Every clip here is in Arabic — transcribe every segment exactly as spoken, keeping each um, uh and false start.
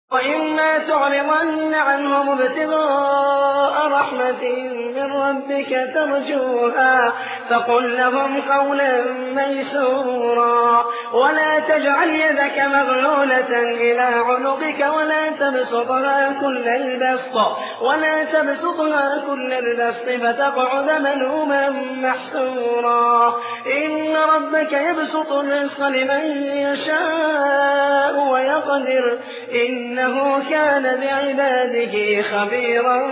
وإما تعرضن عنهم ابتغاء رحمة من ربك ترجوها فقل لهم قولا ميسورا ولا تجعل يدك مغلولة إلى عنقك ولا تبسطها كل البسط ولا تبسطها كل البسط فتقعد ملوما محسورا إن ربك يبسط الرزق لمن يشاء ويقدر إنه كان بعباده خبيرا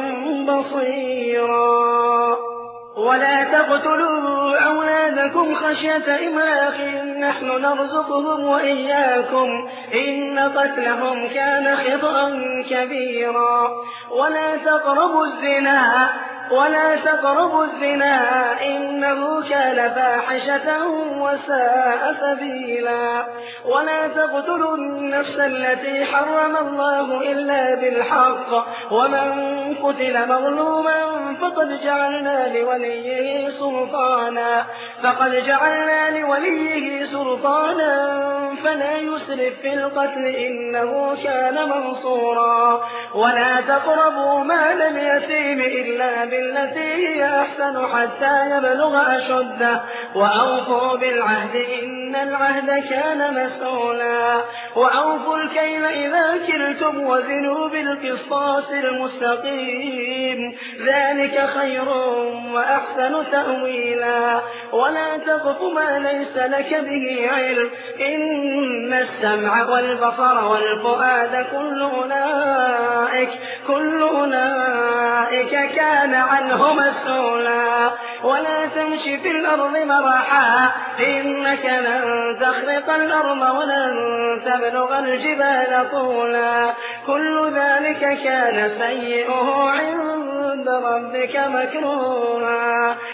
بصيرا ولا تقتلوا أولادكم خشية إملاق نحن نرزقهم وإياكم إن قتلهم كان خطأ كبيرا ولا تقربوا الزنا ولا تقربوا الزنا إنه كان فاحشة وساء سبيلا ولا تقتلوا النفس التي حرم الله إلا بالحق ومن قتل مظلوما فقد جعلنا لوليه سلطانا فقد جعلنا لوليه سلطانا فلا يسرف في القتل إنه كان منصورا ولا تقربوا مال اليتيم إلا بالتي هي أحسن حتى يبلغ أشده وأوفوا بالعهد إن العهد كان مسؤولا وأوفوا الكيل إذا كلتم وزنوا بالقسطاس المستقيم ذلك خير وأحسن تأويلا ولا تقف ما ليس لك به علم إن السمع والبصر والفؤاد كل أولئك كل أولئك كان عنه مسؤولا ولا تمش في الأرض مرحا إنك لن تخرق الأرض ولن تبلغ الجبال طولا كل ذلك كان سيئه عند ربك مكروها.